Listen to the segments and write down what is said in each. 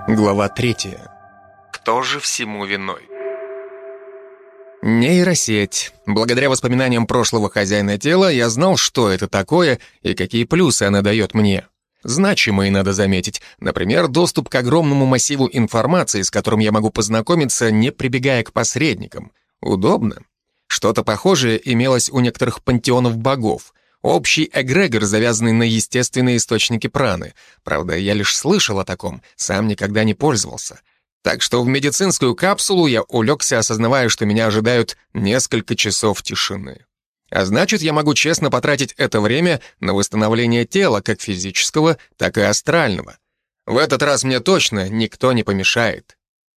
Глава 3. Кто же всему виной? Нейросеть. Благодаря воспоминаниям прошлого хозяина тела я знал, что это такое и какие плюсы она дает мне. Значимые, надо заметить. Например, доступ к огромному массиву информации, с которым я могу познакомиться, не прибегая к посредникам. Удобно. Что-то похожее имелось у некоторых пантеонов богов. Общий эгрегор, завязанный на естественные источники праны. Правда, я лишь слышал о таком, сам никогда не пользовался. Так что в медицинскую капсулу я улегся, осознавая, что меня ожидают несколько часов тишины. А значит, я могу честно потратить это время на восстановление тела, как физического, так и астрального. В этот раз мне точно никто не помешает.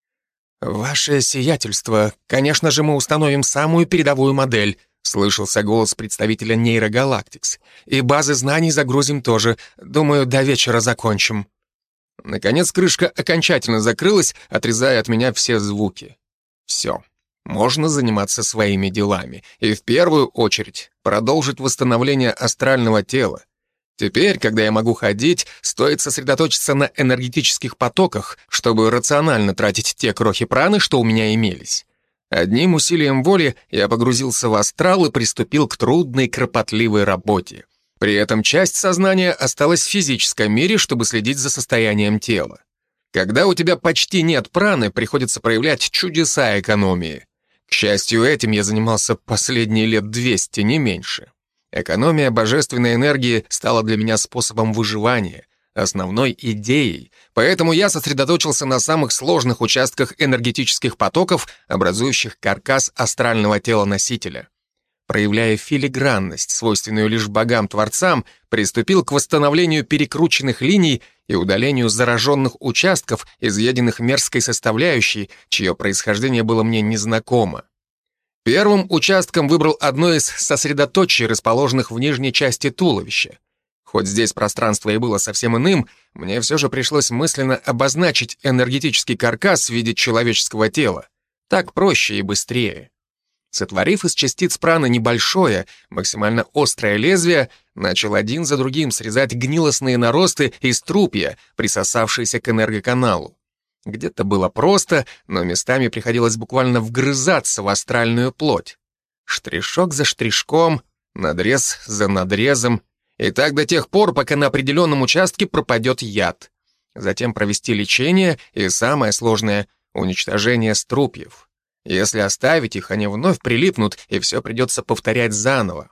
«Ваше сиятельство, конечно же, мы установим самую передовую модель», слышался голос представителя нейрогалактикс. «И базы знаний загрузим тоже. Думаю, до вечера закончим». Наконец крышка окончательно закрылась, отрезая от меня все звуки. Все. Можно заниматься своими делами. И в первую очередь продолжить восстановление астрального тела. Теперь, когда я могу ходить, стоит сосредоточиться на энергетических потоках, чтобы рационально тратить те крохи праны, что у меня имелись. Одним усилием воли я погрузился в астрал и приступил к трудной, кропотливой работе. При этом часть сознания осталась в физическом мире, чтобы следить за состоянием тела. Когда у тебя почти нет праны, приходится проявлять чудеса экономии. К счастью, этим я занимался последние лет 200, не меньше. Экономия божественной энергии стала для меня способом выживания, основной идеей, поэтому я сосредоточился на самых сложных участках энергетических потоков, образующих каркас астрального тела носителя. Проявляя филигранность, свойственную лишь богам-творцам, приступил к восстановлению перекрученных линий и удалению зараженных участков, изъеденных мерзкой составляющей, чье происхождение было мне незнакомо. Первым участком выбрал одно из сосредоточий, расположенных в нижней части туловища. Хоть здесь пространство и было совсем иным, мне все же пришлось мысленно обозначить энергетический каркас в виде человеческого тела. Так проще и быстрее. Сотворив из частиц праны небольшое, максимально острое лезвие, начал один за другим срезать гнилостные наросты из трупья, присосавшиеся к энергоканалу. Где-то было просто, но местами приходилось буквально вгрызаться в астральную плоть. Штришок за штришком, надрез за надрезом, и так до тех пор, пока на определенном участке пропадет яд. Затем провести лечение и, самое сложное, уничтожение струпьев. Если оставить их, они вновь прилипнут, и все придется повторять заново.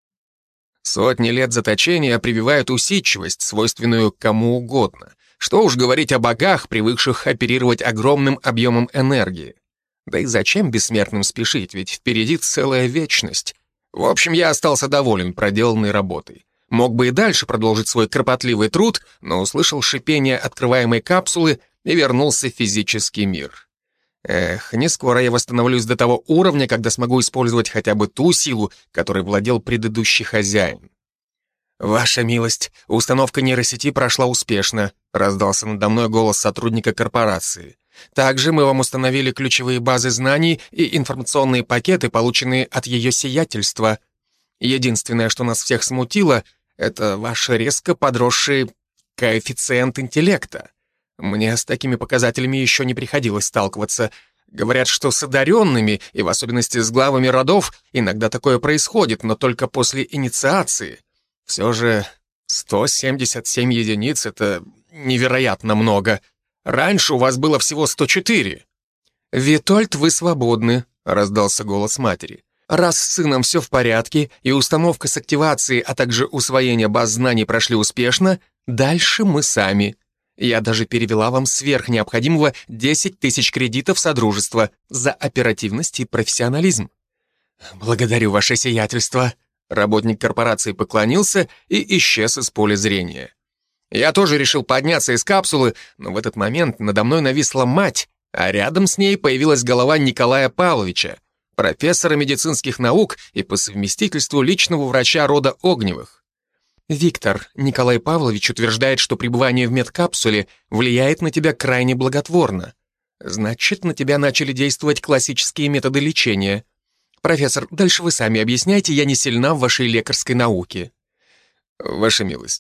Сотни лет заточения прививают усидчивость, свойственную кому угодно. Что уж говорить о богах, привыкших оперировать огромным объемом энергии. Да и зачем бессмертным спешить, ведь впереди целая вечность. В общем, я остался доволен проделанной работой. Мог бы и дальше продолжить свой кропотливый труд, но услышал шипение открываемой капсулы и вернулся в физический мир. Эх, не скоро я восстановлюсь до того уровня, когда смогу использовать хотя бы ту силу, которой владел предыдущий хозяин. «Ваша милость, установка нейросети прошла успешно», раздался надо мной голос сотрудника корпорации. «Также мы вам установили ключевые базы знаний и информационные пакеты, полученные от ее сиятельства. Единственное, что нас всех смутило, это ваш резко подросший коэффициент интеллекта. Мне с такими показателями еще не приходилось сталкиваться. Говорят, что с одаренными, и в особенности с главами родов, иногда такое происходит, но только после инициации. Все же 177 единиц — это невероятно много. Раньше у вас было всего 104. «Витольд, вы свободны», — раздался голос матери. «Раз с сыном все в порядке, и установка с активацией, а также усвоение баз знаний прошли успешно, дальше мы сами. Я даже перевела вам сверх необходимого 10 тысяч кредитов Содружества за оперативность и профессионализм». «Благодарю, ваше сиятельство». Работник корпорации поклонился и исчез из поля зрения. Я тоже решил подняться из капсулы, но в этот момент надо мной нависла мать, а рядом с ней появилась голова Николая Павловича, профессора медицинских наук и по совместительству личного врача рода Огневых. «Виктор, Николай Павлович утверждает, что пребывание в медкапсуле влияет на тебя крайне благотворно. Значит, на тебя начали действовать классические методы лечения. Профессор, дальше вы сами объясняйте, я не сильна в вашей лекарской науке». «Ваша милость,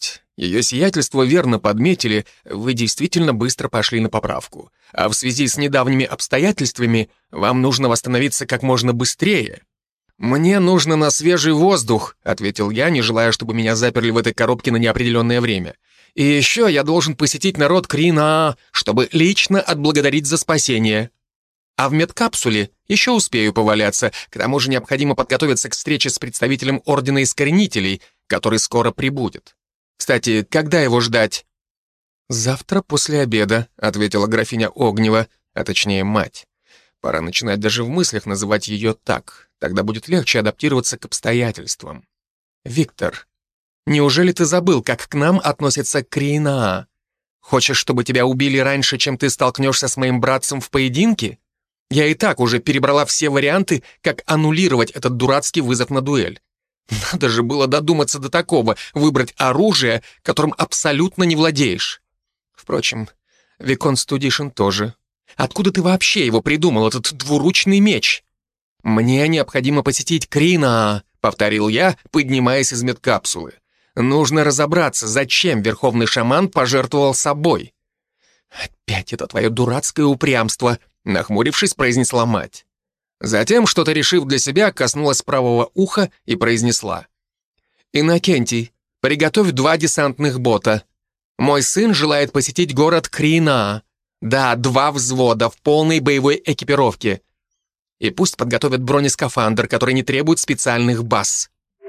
Ее сиятельство верно подметили, вы действительно быстро пошли на поправку. А в связи с недавними обстоятельствами вам нужно восстановиться как можно быстрее». «Мне нужно на свежий воздух», — ответил я, не желая, чтобы меня заперли в этой коробке на неопределенное время. «И еще я должен посетить народ Крина, чтобы лично отблагодарить за спасение. А в медкапсуле еще успею поваляться, к тому же необходимо подготовиться к встрече с представителем Ордена Искоренителей, который скоро прибудет. Кстати, когда его ждать?» «Завтра после обеда», — ответила графиня Огнева, а точнее мать. Пора начинать даже в мыслях называть ее так, тогда будет легче адаптироваться к обстоятельствам. «Виктор, неужели ты забыл, как к нам относятся Крина? Хочешь, чтобы тебя убили раньше, чем ты столкнешься с моим братцем в поединке? Я и так уже перебрала все варианты, как аннулировать этот дурацкий вызов на дуэль. Надо же было додуматься до такого, выбрать оружие, которым абсолютно не владеешь. Впрочем, Виконт Студишин тоже. Откуда ты вообще его придумал, этот двуручный меч?» «Мне необходимо посетить Крина», — повторил я, поднимаясь из медкапсулы. «Нужно разобраться, зачем верховный шаман пожертвовал собой». «Опять это твое дурацкое упрямство», — нахмурившись, произнесла мать. Затем, что-то решив для себя, коснулась правого уха и произнесла: «Иннокентий, приготовь 2 десантных бота. Мой сын желает посетить город Крина. Да, 2 взвода в полной боевой экипировке. И пусть подготовят бронескафандр, который не требует специальных баз».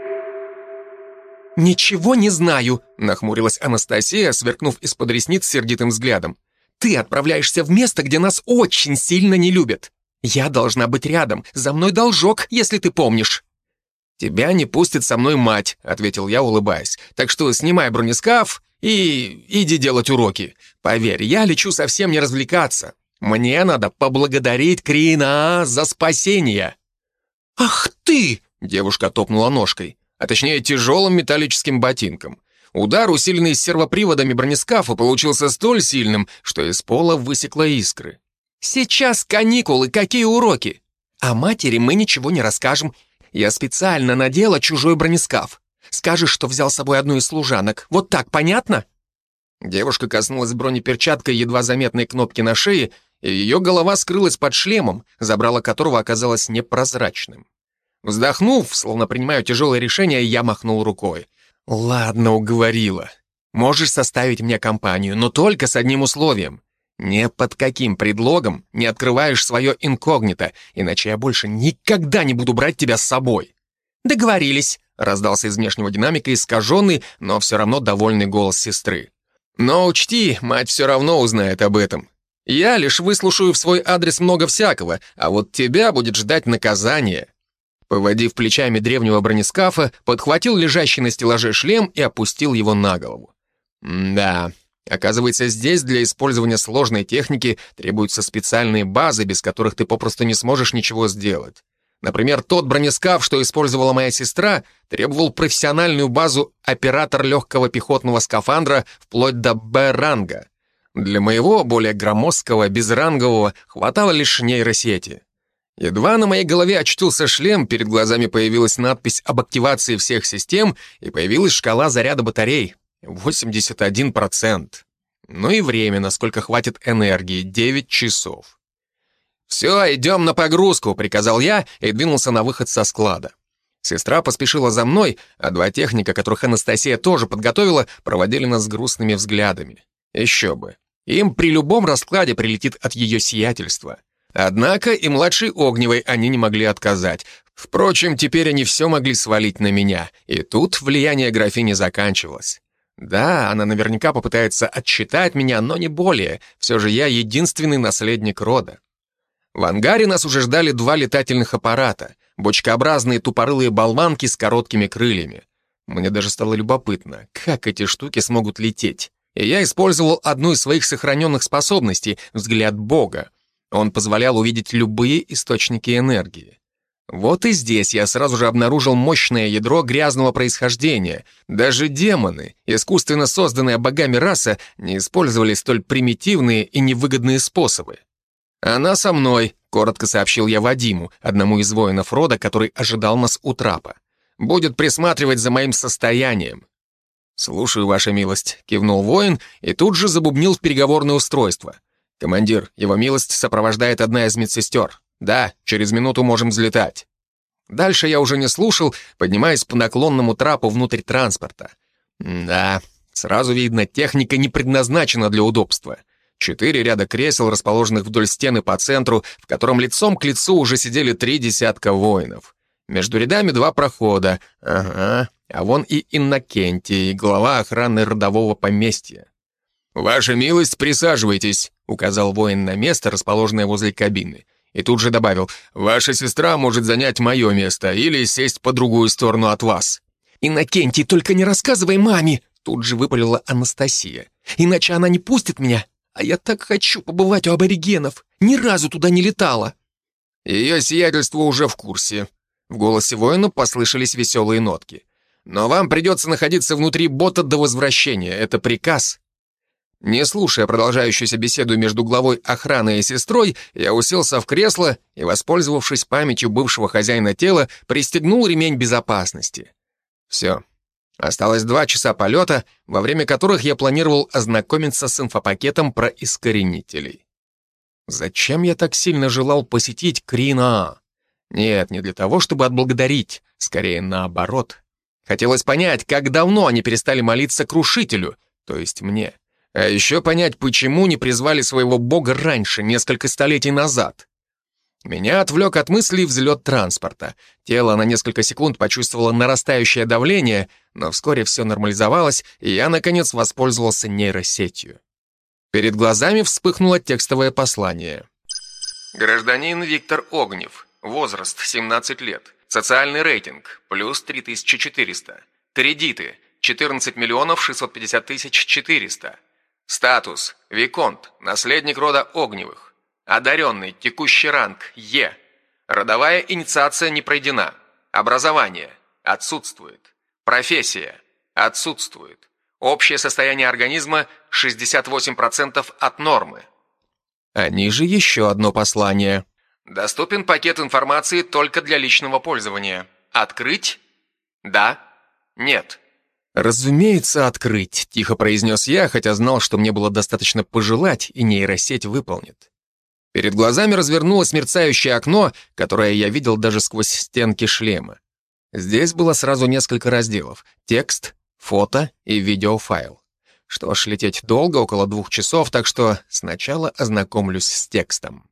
«Ничего не знаю», — нахмурилась Анастасия, сверкнув из-под ресниц сердитым взглядом. «Ты отправляешься в место, где нас очень сильно не любят. Я должна быть рядом, за мной должок, если ты помнишь». «Тебя не пустит со мной мать», — ответил я, улыбаясь. «Так что снимай бронескаф и иди делать уроки. Поверь, я лечу совсем не развлекаться. Мне надо поблагодарить Крина за спасение». «Ах ты!» — девушка топнула ножкой, а точнее тяжелым металлическим ботинком. Удар, усиленный сервоприводами бронескафа, получился столь сильным, что из пола высекло искры. «Сейчас каникулы, какие уроки? А матери мы ничего не расскажем. Я специально надела чужой бронескаф. Скажешь, что взял с собой одну из служанок. Вот так, понятно?» Девушка коснулась бронеперчаткой едва заметной кнопки на шее, и ее голова скрылась под шлемом, забрало которого оказалось непрозрачным. Вздохнув, словно принимаю тяжелое решение, я махнул рукой. «Ладно, уговорила. Можешь составить мне компанию, но только с одним условием. Ни под каким предлогом не открываешь свое инкогнито, иначе я больше никогда не буду брать тебя с собой». «Договорились», — раздался из внешнего динамика искаженный, но все равно довольный голос сестры. «Но учти, мать все равно узнает об этом. Я лишь выслушаю в свой адрес много всякого, а вот тебя будет ждать наказание». Поводив плечами древнего бронескафа, подхватил лежащий на стеллаже шлем и опустил его на голову. Да, оказывается, здесь для использования сложной техники требуются специальные базы, без которых ты попросту не сможешь ничего сделать. Например, тот бронескаф, что использовала моя сестра, требовал профессиональную базу оператор легкого пехотного скафандра вплоть до Б-ранга. Для моего, более громоздкого, безрангового, хватало лишь нейросети. Едва на моей голове очутился шлем, перед глазами появилась надпись об активации всех систем и появилась шкала заряда батарей — 81%. Ну и время, насколько хватит энергии — 9 часов. «Все, идем на погрузку», — приказал я и двинулся на выход со склада. Сестра поспешила за мной, а 2 техника, которых Анастасия тоже подготовила, проводили нас грустными взглядами. Еще бы. Им при любом раскладе прилетит от ее сиятельства. Однако и младшей Огневой они не могли отказать. Впрочем, теперь они все могли свалить на меня, и тут влияние графини заканчивалось. Да, она наверняка попытается отчитать меня, но не более. Все же я единственный наследник рода. В ангаре нас уже ждали 2 летательных аппарата, бочкообразные тупорылые болванки с короткими крыльями. Мне даже стало любопытно, как эти штуки смогут лететь. И я использовал одну из своих сохраненных способностей — взгляд Бога. Он позволял увидеть любые источники энергии. Вот и здесь я сразу же обнаружил мощное ядро грязного происхождения. Даже демоны, искусственно созданная богами раса, не использовали столь примитивные и невыгодные способы. «Она со мной», — коротко сообщил я Вадиму, одному из воинов рода, который ожидал нас у трапа. «Будет присматривать за моим состоянием». «Слушаю, ваша милость», — кивнул воин и тут же забубнил в переговорное устройство. «Командир, его милость сопровождает одна из медсестер. Да, через минуту можем взлетать». Дальше я уже не слушал, поднимаясь по наклонному трапу внутрь транспорта. Да, сразу видно, техника не предназначена для удобства. 4 ряда кресел, расположенных вдоль стены по центру, в котором лицом к лицу уже сидели 3 десятка воинов. Между рядами 2 прохода. Ага, а вон и Иннокентий, глава охраны родового поместья. «Ваша милость, присаживайтесь», — указал воин на место, расположенное возле кабины. И тут же добавил: «Ваша сестра может занять мое место или сесть по другую сторону от вас». «Иннокентий, только не рассказывай маме!» Тут же выпалила Анастасия. «Иначе она не пустит меня. А я так хочу побывать у аборигенов. Ни разу туда не летала». Ее сиятельство уже в курсе. В голосе воина послышались веселые нотки. «Но вам придется находиться внутри бота до возвращения. Это приказ». Не слушая продолжающуюся беседу между главой охраны и сестрой, я уселся в кресло и, воспользовавшись памятью бывшего хозяина тела, пристегнул ремень безопасности. Все. Осталось 2 часа полета, во время которых я планировал ознакомиться с инфопакетом про искоренителей. Зачем я так сильно желал посетить Крина? Нет, не для того, чтобы отблагодарить, скорее наоборот. Хотелось понять, как давно они перестали молиться Крушителю, то есть мне. А еще понять, почему не призвали своего бога раньше, несколько столетий назад. Меня отвлек от мыслей взлет транспорта. Тело на несколько секунд почувствовало нарастающее давление, но вскоре все нормализовалось, и я, наконец, воспользовался нейросетью. Перед глазами вспыхнуло текстовое послание. Гражданин Виктор Огнев. Возраст 17 лет. Социальный рейтинг плюс 3400. Кредиты 14 650 400. Статус – Виконт, наследник рода Огневых. Одаренный, текущий ранг – Е. Родовая инициация не пройдена. Образование – отсутствует. Профессия – отсутствует. Общее состояние организма – 68% от нормы. А ниже еще одно послание. Доступен пакет информации только для личного пользования. Открыть? Да. Нет. «Разумеется, открыть», — тихо произнес я, хотя знал, что мне было достаточно пожелать, и нейросеть выполнит. Перед глазами развернулось мерцающее окно, которое я видел даже сквозь стенки шлема. Здесь было сразу несколько разделов — текст, фото и видеофайл. Что ж, лететь долго, около 2 часов, так что сначала ознакомлюсь с текстом.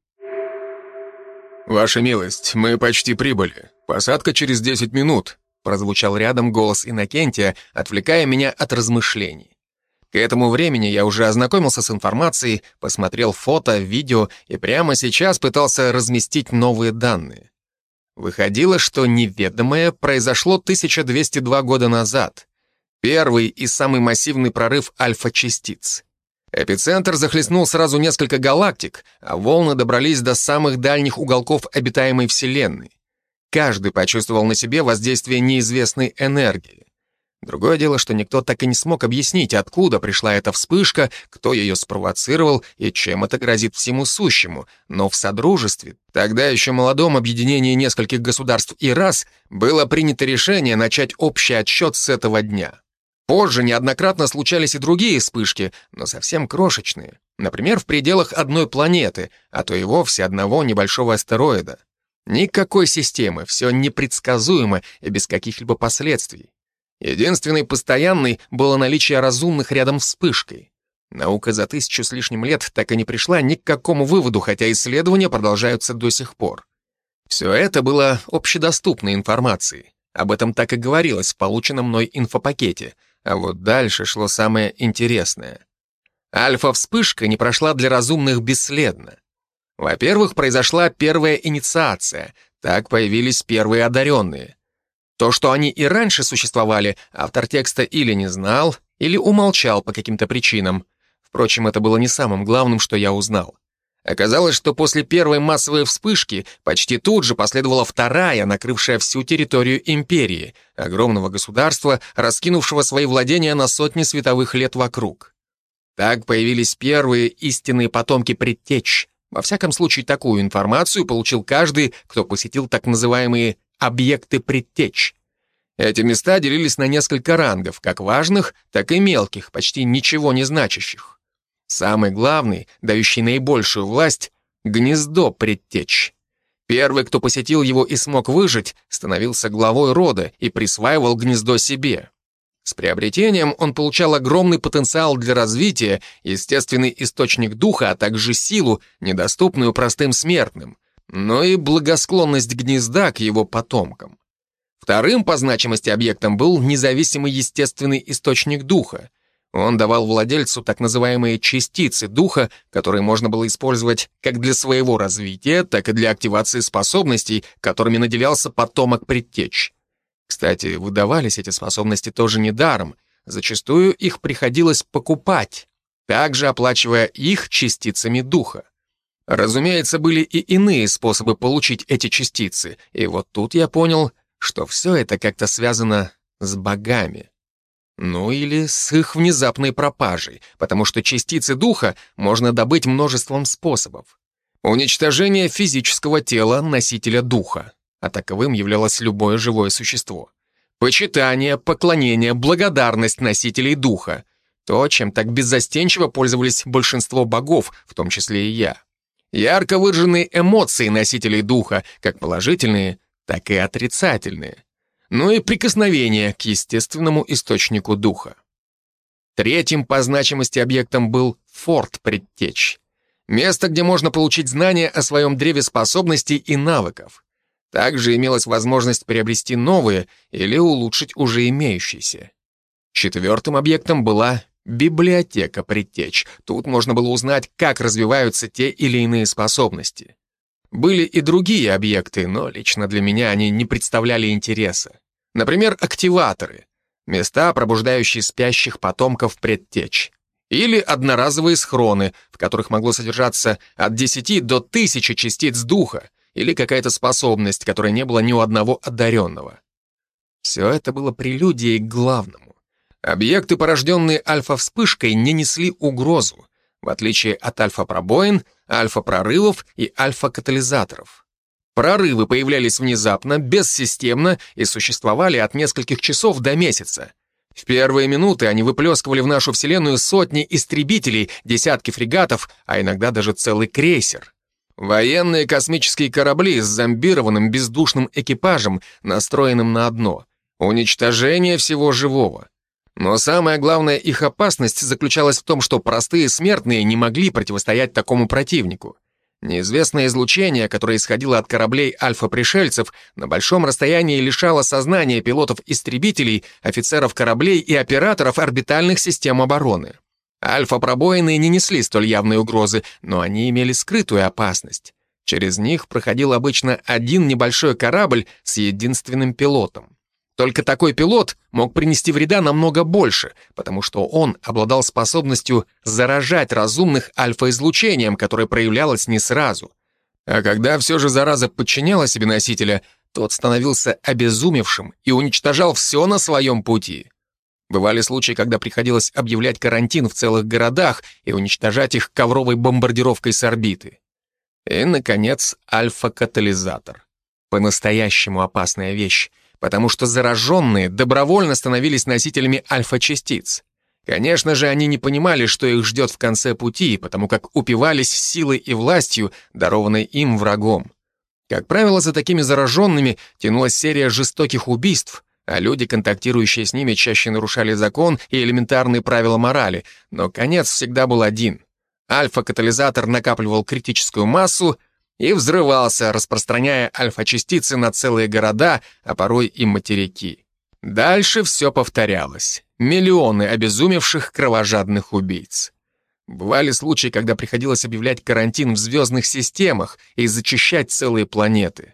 «Ваша милость, мы почти прибыли. Посадка через 10 минут», — прозвучал рядом голос Иннокентия, отвлекая меня от размышлений. К этому времени я уже ознакомился с информацией, посмотрел фото, видео и прямо сейчас пытался разместить новые данные. Выходило, что неведомое произошло 1202 года назад. Первый и самый массивный прорыв альфа-частиц. Эпицентр захлестнул сразу несколько галактик, а волны добрались до самых дальних уголков обитаемой Вселенной. Каждый почувствовал на себе воздействие неизвестной энергии. Другое дело, что никто так и не смог объяснить, откуда пришла эта вспышка, кто ее спровоцировал и чем это грозит всему сущему. Но в Содружестве, тогда еще молодом объединении нескольких государств и рас, было принято решение начать общий отсчет с этого дня. Позже неоднократно случались и другие вспышки, но совсем крошечные. Например, в пределах одной планеты, а то и вовсе одного небольшого астероида. Никакой системы, все непредсказуемо и без каких-либо последствий. Единственной постоянной было наличие разумных рядом с вспышкой. Наука за 1000 с лишним лет так и не пришла ни к какому выводу, хотя исследования продолжаются до сих пор. Все это было общедоступной информацией. Об этом так и говорилось в полученном мной инфопакете. А вот дальше шло самое интересное. Альфа-вспышка не прошла для разумных бесследно. Во-первых, произошла первая инициация, так появились первые одаренные. То, что они и раньше существовали, автор текста или не знал, или умолчал по каким-то причинам. Впрочем, это было не самым главным, что я узнал. Оказалось, что после первой массовой вспышки почти тут же последовала вторая, накрывшая всю территорию империи, огромного государства, раскинувшего свои владения на сотни световых лет вокруг. Так появились первые истинные потомки предтеч. Во всяком случае, такую информацию получил каждый, кто посетил так называемые объекты предтеч. Эти места делились на несколько рангов, как важных, так и мелких, почти ничего не значащих. Самый главный, дающий наибольшую власть — гнездо предтеч. Первый, кто посетил его и смог выжить, становился главой рода и присваивал гнездо себе. С приобретением он получал огромный потенциал для развития, естественный источник духа, а также силу, недоступную простым смертным, но и благосклонность гнезда к его потомкам. Вторым по значимости объектом был независимый естественный источник духа. Он давал владельцу так называемые частицы духа, которые можно было использовать как для своего развития, так и для активации способностей, которыми наделялся потомок предтеч. Кстати, выдавались эти способности тоже недаром, зачастую их приходилось покупать, также оплачивая их частицами духа. Разумеется, были и иные способы получить эти частицы, и вот тут я понял, что все это как-то связано с богами. Ну или с их внезапной пропажей, потому что частицы духа можно добыть множеством способов. Уничтожение физического тела носителя духа, а таковым являлось любое живое существо. Почитание, поклонение, благодарность носителей духа. То, чем так беззастенчиво пользовались большинство богов, в том числе и я. Ярко выраженные эмоции носителей духа, как положительные, так и отрицательные. Ну и прикосновение к естественному источнику духа. Третьим по значимости объектом был форт предтеч. Место, где можно получить знания о своем древе способностей и навыков. Также имелась возможность приобрести новые или улучшить уже имеющиеся. Четвертым объектом была библиотека предтеч. Тут можно было узнать, как развиваются те или иные способности. Были и другие объекты, но лично для меня они не представляли интереса. Например, активаторы, места, пробуждающие спящих потомков предтеч. Или одноразовые схроны, в которых могло содержаться от 10 до 1000 частиц духа, или какая-то способность, которой не было ни у одного одаренного. Все это было прелюдией к главному. Объекты, порожденные альфа-вспышкой, не несли угрозу, в отличие от альфа-пробоин, альфа-прорывов и альфа-катализаторов. Прорывы появлялись внезапно, бессистемно и существовали от нескольких часов до месяца. В первые минуты они выплескивали в нашу Вселенную сотни истребителей, десятки фрегатов, а иногда даже целый крейсер. Военные космические корабли с зомбированным бездушным экипажем, настроенным на одно — уничтожение всего живого. Но самая главная их опасность заключалась в том, что простые смертные не могли противостоять такому противнику. Неизвестное излучение, которое исходило от кораблей альфа-пришельцев, на большом расстоянии лишало сознания пилотов-истребителей, офицеров кораблей и операторов орбитальных систем обороны. Альфа-пробоины не несли столь явной угрозы, но они имели скрытую опасность. Через них проходил обычно один небольшой корабль с единственным пилотом. Только такой пилот мог принести вреда намного больше, потому что он обладал способностью заражать разумных альфа-излучением, которое проявлялось не сразу. А когда все же зараза подчиняла себе носителя, тот становился обезумевшим и уничтожал все на своем пути. Бывали случаи, когда приходилось объявлять карантин в целых городах и уничтожать их ковровой бомбардировкой с орбиты. И, наконец, альфа-катализатор. По-настоящему опасная вещь, потому что зараженные добровольно становились носителями альфа-частиц. Конечно же, они не понимали, что их ждет в конце пути, потому как упивались силой и властью, дарованной им врагом. Как правило, за такими зараженными тянулась серия жестоких убийств, а люди, контактирующие с ними, чаще нарушали закон и элементарные правила морали, но конец всегда был один. Альфа-катализатор накапливал критическую массу и взрывался, распространяя альфа-частицы на целые города, а порой и материки. Дальше все повторялось. Миллионы обезумевших кровожадных убийц. Бывали случаи, когда приходилось объявлять карантин в звездных системах и зачищать целые планеты.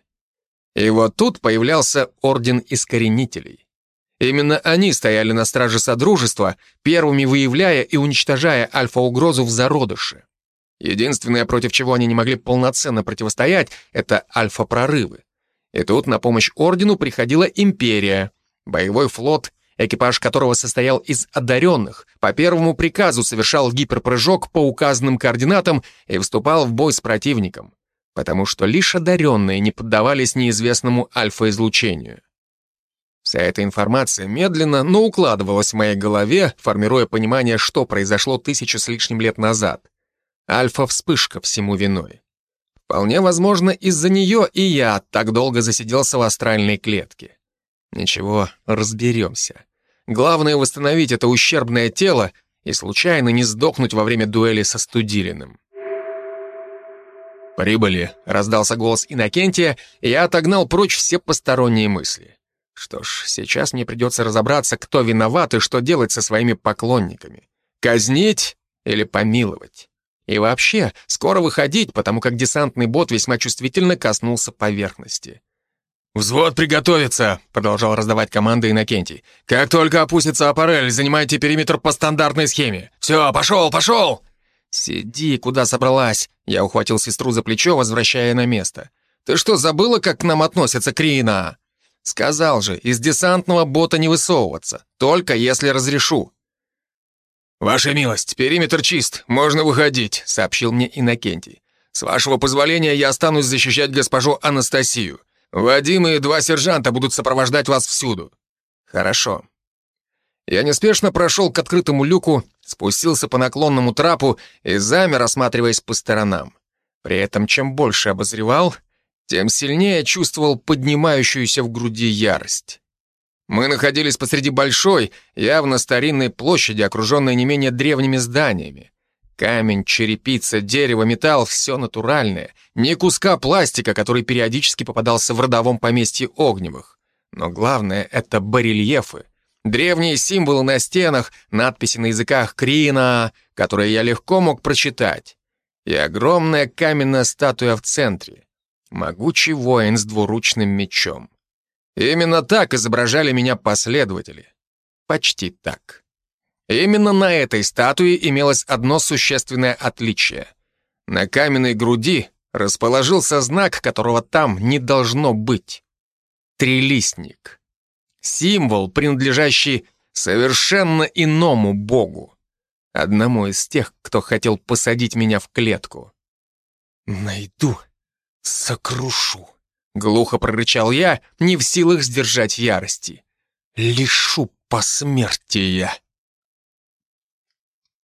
И вот тут появлялся Орден Искоренителей. Именно они стояли на страже Содружества, первыми выявляя и уничтожая альфа-угрозу в зародыше. Единственное, против чего они не могли полноценно противостоять, это альфа-прорывы. И тут на помощь Ордену приходила Империя, боевой флот, экипаж которого состоял из одаренных, по первому приказу совершал гиперпрыжок по указанным координатам и вступал в бой с противником, потому что лишь одаренные не поддавались неизвестному альфа-излучению. Вся эта информация медленно, но укладывалась в моей голове, формируя понимание, что произошло 1000 с лишним лет назад. Альфа-вспышка всему виной. Вполне возможно, из-за нее и я так долго засиделся в астральной клетке. Ничего, разберемся. Главное — восстановить это ущербное тело и случайно не сдохнуть во время дуэли со Студилиным. «Прибыли», — раздался голос Иннокентия, и я отогнал прочь все посторонние мысли. Что ж, сейчас мне придется разобраться, кто виноват и что делать со своими поклонниками. Казнить или помиловать? И вообще, скоро выходить, потому как десантный бот весьма чувствительно коснулся поверхности. «Взвод приготовиться!» — продолжал раздавать команды Иннокентий. «Как только опустится аппарель, занимайте периметр по стандартной схеме. Все, пошел, пошел!» «Сиди, куда собралась?» Я ухватил сестру за плечо, возвращая на место. «Ты что, забыла, как к нам относятся Крина?» «Сказал же, из десантного бота не высовываться, только если разрешу». «Ваша милость, периметр чист, можно выходить», — сообщил мне Иннокентий. «С вашего позволения я останусь защищать госпожу Анастасию. Вадим и 2 сержанта будут сопровождать вас всюду». «Хорошо». Я неспешно прошел к открытому люку, спустился по наклонному трапу и замер, осматриваясь по сторонам. При этом, чем больше обозревал, тем сильнее чувствовал поднимающуюся в груди ярость. Мы находились посреди большой, явно старинной площади, окруженной не менее древними зданиями. Камень, черепица, дерево, металл — все натуральное. Ни куска пластика, который периодически попадался в родовом поместье Огневых. Но главное — это барельефы. Древние символы на стенах, надписи на языках Крина, которые я легко мог прочитать. И огромная каменная статуя в центре. Могучий воин с двуручным мечом. Именно так изображали меня последователи. Почти так. Именно на этой статуе имелось одно существенное отличие. На каменной груди расположился знак, которого там не должно быть. Трилистник. Символ, принадлежащий совершенно иному богу. Одному из тех, кто хотел посадить меня в клетку. «Найду, сокрушу», — глухо прорычал я, не в силах сдержать ярости. «Лишу посмертия».